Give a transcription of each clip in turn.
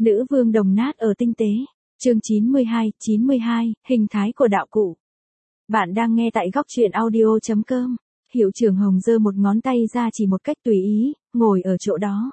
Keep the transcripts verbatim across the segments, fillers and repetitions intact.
Nữ vương đồng nát ở tinh tế. Chương chín mươi hai, chín mươi hai, hình thái của đạo cụ. Bạn đang nghe tại góc truyện audio chấm com. Hiệu trưởng Hồng giơ một ngón tay ra chỉ một cách tùy ý, ngồi ở chỗ đó.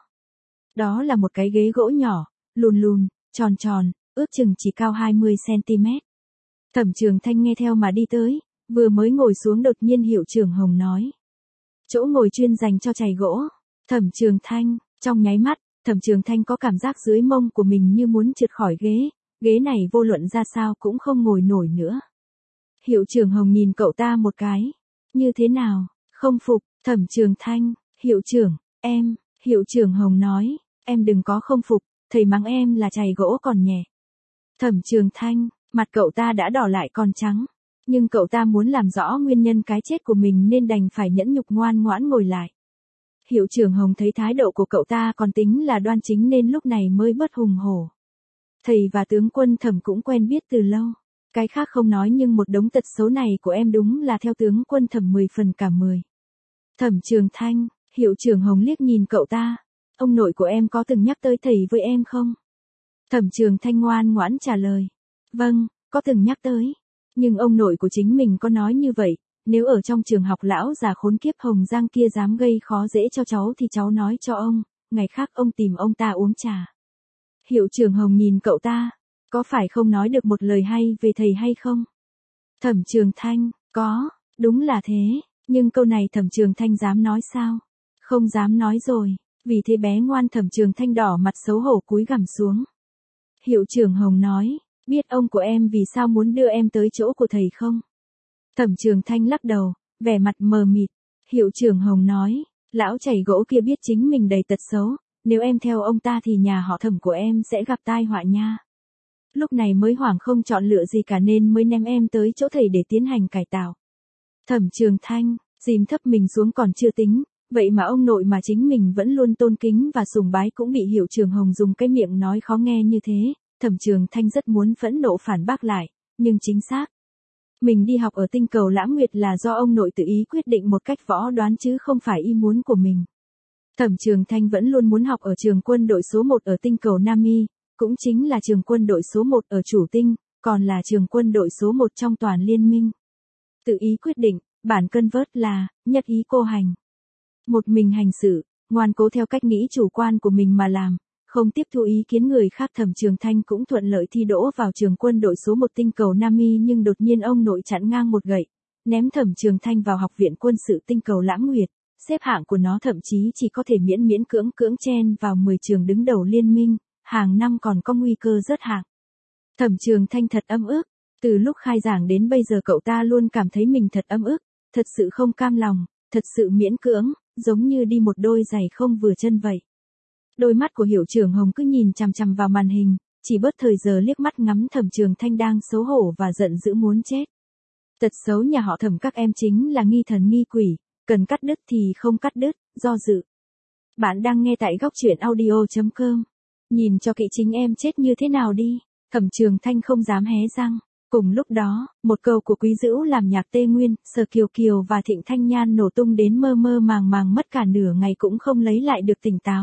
Đó là một cái ghế gỗ nhỏ, lùn lùn, tròn tròn, ước chừng chỉ cao hai mươi xăng ti mét. Thẩm Trường Thanh nghe theo mà đi tới, vừa mới ngồi xuống đột nhiên Hiệu trưởng Hồng nói. Chỗ ngồi chuyên dành cho chày gỗ. Thẩm Trường Thanh, trong nháy mắt, Thẩm Trường Thanh có cảm giác dưới mông của mình như muốn trượt khỏi ghế, ghế này vô luận ra sao cũng không ngồi nổi nữa. Hiệu trưởng Hồng nhìn cậu ta một cái. Như thế nào, không phục, Thẩm Trường Thanh, hiệu trưởng, em, Hiệu trưởng Hồng nói, em đừng có không phục, thầy mắng em là chày gỗ còn nhẹ. Thẩm Trường Thanh, mặt cậu ta đã đỏ lại còn trắng, nhưng cậu ta muốn làm rõ nguyên nhân cái chết của mình nên đành phải nhẫn nhục ngoan ngoãn ngồi lại. Hiệu trưởng Hồng thấy thái độ của cậu ta còn tính là đoan chính nên lúc này mới bớt hùng hổ. Thầy và tướng quân Thẩm cũng quen biết từ lâu. Cái khác không nói nhưng một đống tật xấu này của em đúng là theo tướng quân Thẩm mười phần cả mười. Thẩm Trường Thanh, Hiệu trưởng Hồng liếc nhìn cậu ta. Ông nội của em có từng nhắc tới thầy với em không? Thẩm Trường Thanh ngoan ngoãn trả lời. Vâng, có từng nhắc tới. Nhưng ông nội của chính mình có nói như vậy. Nếu ở trong trường học lão già khốn kiếp Hồng Giang kia dám gây khó dễ cho cháu thì cháu nói cho ông, ngày khác ông tìm ông ta uống trà. Hiệu trưởng Hồng nhìn cậu ta, có phải không nói được một lời hay về thầy hay không? Thẩm Trường Thanh, có, đúng là thế, nhưng câu này Thẩm Trường Thanh dám nói sao? Không dám nói rồi, vì thế bé ngoan Thẩm Trường Thanh đỏ mặt xấu hổ cúi gằm xuống. Hiệu trưởng Hồng nói, biết ông của em vì sao muốn đưa em tới chỗ của thầy không? Thẩm Trường Thanh lắc đầu, vẻ mặt mờ mịt. Hiệu trưởng Hồng nói, lão chày gỗ kia biết chính mình đầy tật xấu, nếu em theo ông ta thì nhà họ Thẩm của em sẽ gặp tai họa nha. Lúc này mới hoảng không chọn lựa gì cả nên mới ném em tới chỗ thầy để tiến hành cải tạo. Thẩm Trường Thanh, dìm thấp mình xuống còn chưa tính, vậy mà ông nội mà chính mình vẫn luôn tôn kính và sùng bái cũng bị Hiệu trưởng Hồng dùng cái miệng nói khó nghe như thế. Thẩm Trường Thanh rất muốn phẫn nộ phản bác lại, nhưng chính xác. Mình đi học ở tinh cầu Lãng Nguyệt là do ông nội tự ý quyết định một cách võ đoán chứ không phải ý muốn của mình. Thẩm Trường Thanh vẫn luôn muốn học ở trường quân đội số một ở tinh cầu Nam Y, cũng chính là trường quân đội số một ở chủ tinh, còn là trường quân đội số một trong toàn liên minh. Tự ý quyết định, bản cân vớt là, nhất ý cô hành. Một mình hành xử, ngoan cố theo cách nghĩ chủ quan của mình mà làm. Không tiếp thu ý kiến người khác. Thẩm Trường Thanh cũng thuận lợi thi đỗ vào trường quân đội số một tinh cầu Nam Y nhưng đột nhiên ông nội chặn ngang một gậy, ném Thẩm Trường Thanh vào học viện quân sự tinh cầu Lãng Nguyệt, xếp hạng của nó thậm chí chỉ có thể miễn miễn cưỡng cưỡng chen vào mười trường đứng đầu liên minh, hàng năm còn có nguy cơ rớt hạng. Thẩm Trường Thanh thật ấm ức, từ lúc khai giảng đến bây giờ cậu ta luôn cảm thấy mình thật ấm ức, thật sự không cam lòng, thật sự miễn cưỡng, giống như đi một đôi giày không vừa chân vậy. Đôi mắt của Hiệu trưởng Hồng cứ nhìn chằm chằm vào màn hình, chỉ bớt thời giờ liếc mắt ngắm Thẩm Trường Thanh đang xấu hổ và giận dữ muốn chết. Tật xấu nhà họ Thẩm các em chính là nghi thần nghi quỷ, cần cắt đứt thì không cắt đứt, do dự. Bạn đang nghe tại góc truyện audio chấm com. Nhìn cho kỹ chính em chết như thế nào đi. Thẩm Trường Thanh không dám hé răng. Cùng lúc đó, một câu của Quý Dữu làm nhạc Tê Nguyên, Sở Kiều Kiều và Thịnh Thanh Nhan nổ tung đến mơ mơ màng màng mất cả nửa ngày cũng không lấy lại được tỉnh táo.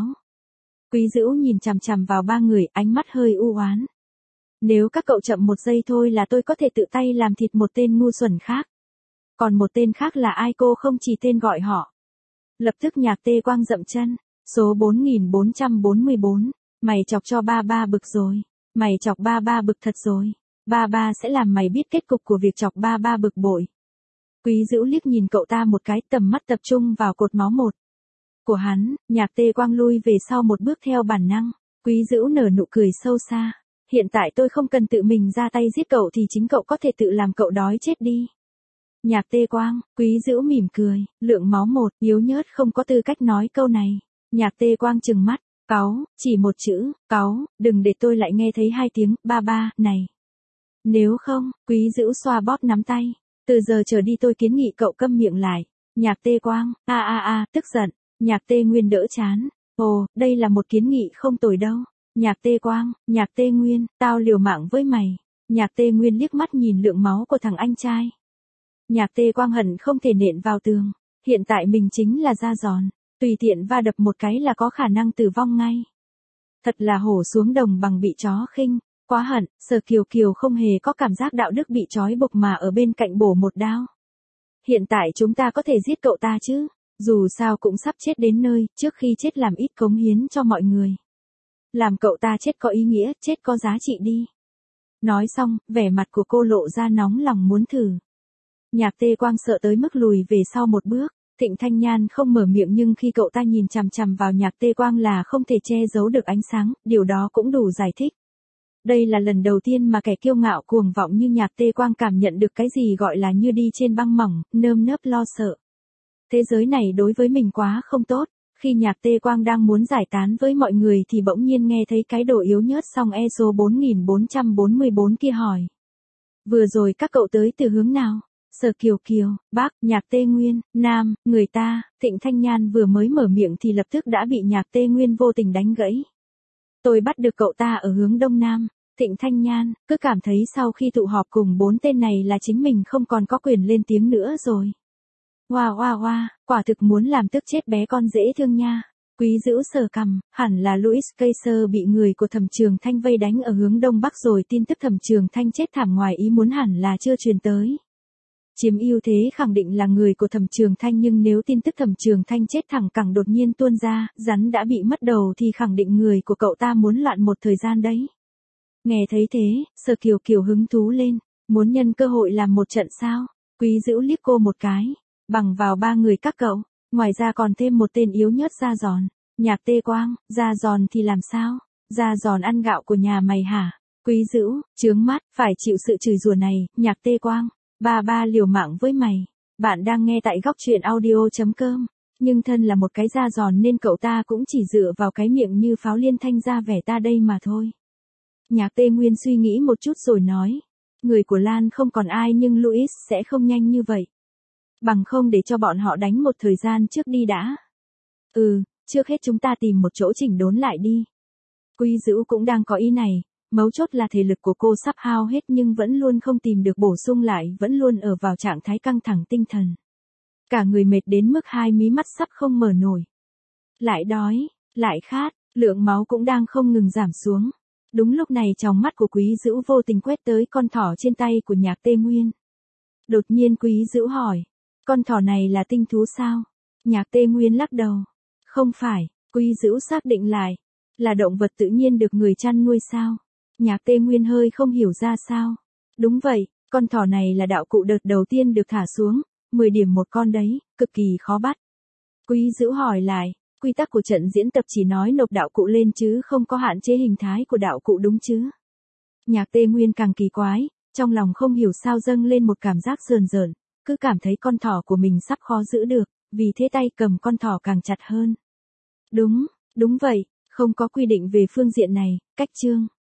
Quý Dữu nhìn chằm chằm vào ba người, ánh mắt hơi u oán. Nếu các cậu chậm một giây thôi là tôi có thể tự tay làm thịt một tên ngu xuẩn khác. Còn một tên khác là ai cô không chỉ tên gọi họ. Lập tức nhạc Tê Quang dậm chân. Số bốn nghìn bốn trăm bốn mươi bốn. Mày chọc cho ba ba bực rồi. Mày chọc ba ba bực thật rồi. Ba ba sẽ làm mày biết kết cục của việc chọc ba ba bực bội. Quý Dữu liếc nhìn cậu ta một cái, tầm mắt tập trung vào cột máu một của hắn. Nhạc Tê Quang lui về sau một bước theo bản năng. Quý Dữu nở nụ cười sâu xa. Hiện tại tôi không cần tự mình ra tay giết cậu thì chính cậu có thể tự làm cậu đói chết đi. Nhạc Tê Quang, Quý Dữu mỉm cười, lượng máu một, yếu nhớt không có tư cách nói câu này. Nhạc Tê Quang trừng mắt, cáu, chỉ một chữ, cáu, đừng để tôi lại nghe thấy hai tiếng, ba ba, này. Nếu không, Quý Dữu xoa bóp nắm tay, từ giờ trở đi tôi kiến nghị cậu câm miệng lại. Nhạc Tê Quang, a a a, tức giận. Nhạc Tê Nguyên đỡ chán, ồ, đây là một kiến nghị không tồi đâu. Nhạc Tê Quang, Nhạc Tê Nguyên, tao liều mạng với mày. Nhạc Tê Nguyên liếc mắt nhìn lượng máu của thằng anh trai. Nhạc Tê Quang hận không thể nện vào tường, hiện tại mình chính là da giòn, tùy tiện va đập một cái là có khả năng tử vong ngay. Thật là hổ xuống đồng bằng bị chó khinh, quá hận, Sở Kiều Kiều không hề có cảm giác đạo đức bị trói buộc mà ở bên cạnh bổ một đao. Hiện tại chúng ta có thể giết cậu ta chứ, dù sao cũng sắp chết đến nơi, trước khi chết làm ít cống hiến cho mọi người. Làm cậu ta chết có ý nghĩa, chết có giá trị đi. Nói xong, vẻ mặt của cô lộ ra nóng lòng muốn thử. Nhạc Tê Quang sợ tới mức lùi về sau một bước. Thịnh Thanh Nhan không mở miệng nhưng khi cậu ta nhìn chằm chằm vào Nhạc Tê Quang là không thể che giấu được ánh sáng, điều đó cũng đủ giải thích. Đây là lần đầu tiên mà kẻ kiêu ngạo cuồng vọng như Nhạc Tê Quang cảm nhận được cái gì gọi là như đi trên băng mỏng, nơm nớp lo sợ. Thế giới này đối với mình quá không tốt. Khi Nhạc Tê Quang đang muốn giải tán với mọi người thì bỗng nhiên nghe thấy cái đồ yếu nhớt song e số bốn nghìn bốn trăm bốn mươi bốn kia hỏi. Vừa rồi các cậu tới từ hướng nào? Sở Kiều Kiều, Bắc, Nhạc Tê Nguyên, Nam, người ta, Thịnh Thanh Nhan vừa mới mở miệng thì lập tức đã bị Nhạc Tê Nguyên vô tình đánh gãy. Tôi bắt được cậu ta ở hướng Đông Nam. Thịnh Thanh Nhan, cứ cảm thấy sau khi tụ họp cùng bốn tên này là chính mình không còn có quyền lên tiếng nữa rồi. Hoa hoa hoa, quả thực muốn làm tức chết bé con dễ thương nha. Quý Dữu sờ cằm, hẳn là Louis Kaiser bị người của Thẩm Trường Thanh vây đánh ở hướng Đông Bắc rồi, tin tức Thẩm Trường Thanh chết thảm ngoài ý muốn hẳn là chưa truyền tới. Chiếm ưu thế khẳng định là người của Thẩm Trường Thanh, nhưng nếu tin tức Thẩm Trường Thanh chết thẳng cẳng đột nhiên tuôn ra, rắn đã bị mất đầu thì khẳng định người của cậu ta muốn loạn một thời gian đấy. Nghe thấy thế, Sở Kiều Kiều hứng thú lên, muốn nhân cơ hội làm một trận sao? Quý Dữu liếc cô một cái, bằng vào ba người các cậu, ngoài ra còn thêm một tên yếu nhớt da giòn. Nhạc Tê Quang, da giòn thì làm sao? Da giòn ăn gạo của nhà mày hả? Quý Dữu, chướng mắt, phải chịu sự chửi rủa này. Nhạc Tê Quang, ba ba liều mạng với mày. Bạn đang nghe tại góc truyện audio chấm com. Nhưng thân là một cái da giòn nên cậu ta cũng chỉ dựa vào cái miệng như pháo liên thanh ra vẻ ta đây mà thôi. Nhạc Tê Nguyên suy nghĩ một chút rồi nói. Người của Lan không còn ai nhưng Louis sẽ không nhanh như vậy. Bằng không để cho bọn họ đánh một thời gian trước đi đã. Ừ, trước hết chúng ta tìm một chỗ chỉnh đốn lại đi. Quý Dữu cũng đang có ý này, mấu chốt là thể lực của cô sắp hao hết nhưng vẫn luôn không tìm được bổ sung lại, vẫn luôn ở vào trạng thái căng thẳng tinh thần. Cả người mệt đến mức hai mí mắt sắp không mở nổi. Lại đói, lại khát, lượng máu cũng đang không ngừng giảm xuống. Đúng lúc này tròng mắt của Quý Dữu vô tình quét tới con thỏ trên tay của Nhạc Tê Nguyên. Đột nhiên Quý Dữu hỏi, con thỏ này là tinh thú sao? Nhạc Tê Nguyên lắc đầu. Không phải, Quý Dữu xác định lại. Là động vật tự nhiên được người chăn nuôi sao? Nhạc Tê Nguyên hơi không hiểu ra sao. Đúng vậy, con thỏ này là đạo cụ đợt đầu tiên được thả xuống, mười điểm một con đấy, cực kỳ khó bắt. Quý Dữu hỏi lại, quy tắc của trận diễn tập chỉ nói nộp đạo cụ lên chứ không có hạn chế hình thái của đạo cụ đúng chứ? Nhạc Tê Nguyên càng kỳ quái, trong lòng không hiểu sao dâng lên một cảm giác rờn rợn, cứ cảm thấy con thỏ của mình sắp khó giữ được, vì thế tay cầm con thỏ càng chặt hơn. Đúng, đúng vậy, không có quy định về phương diện này, cách chương.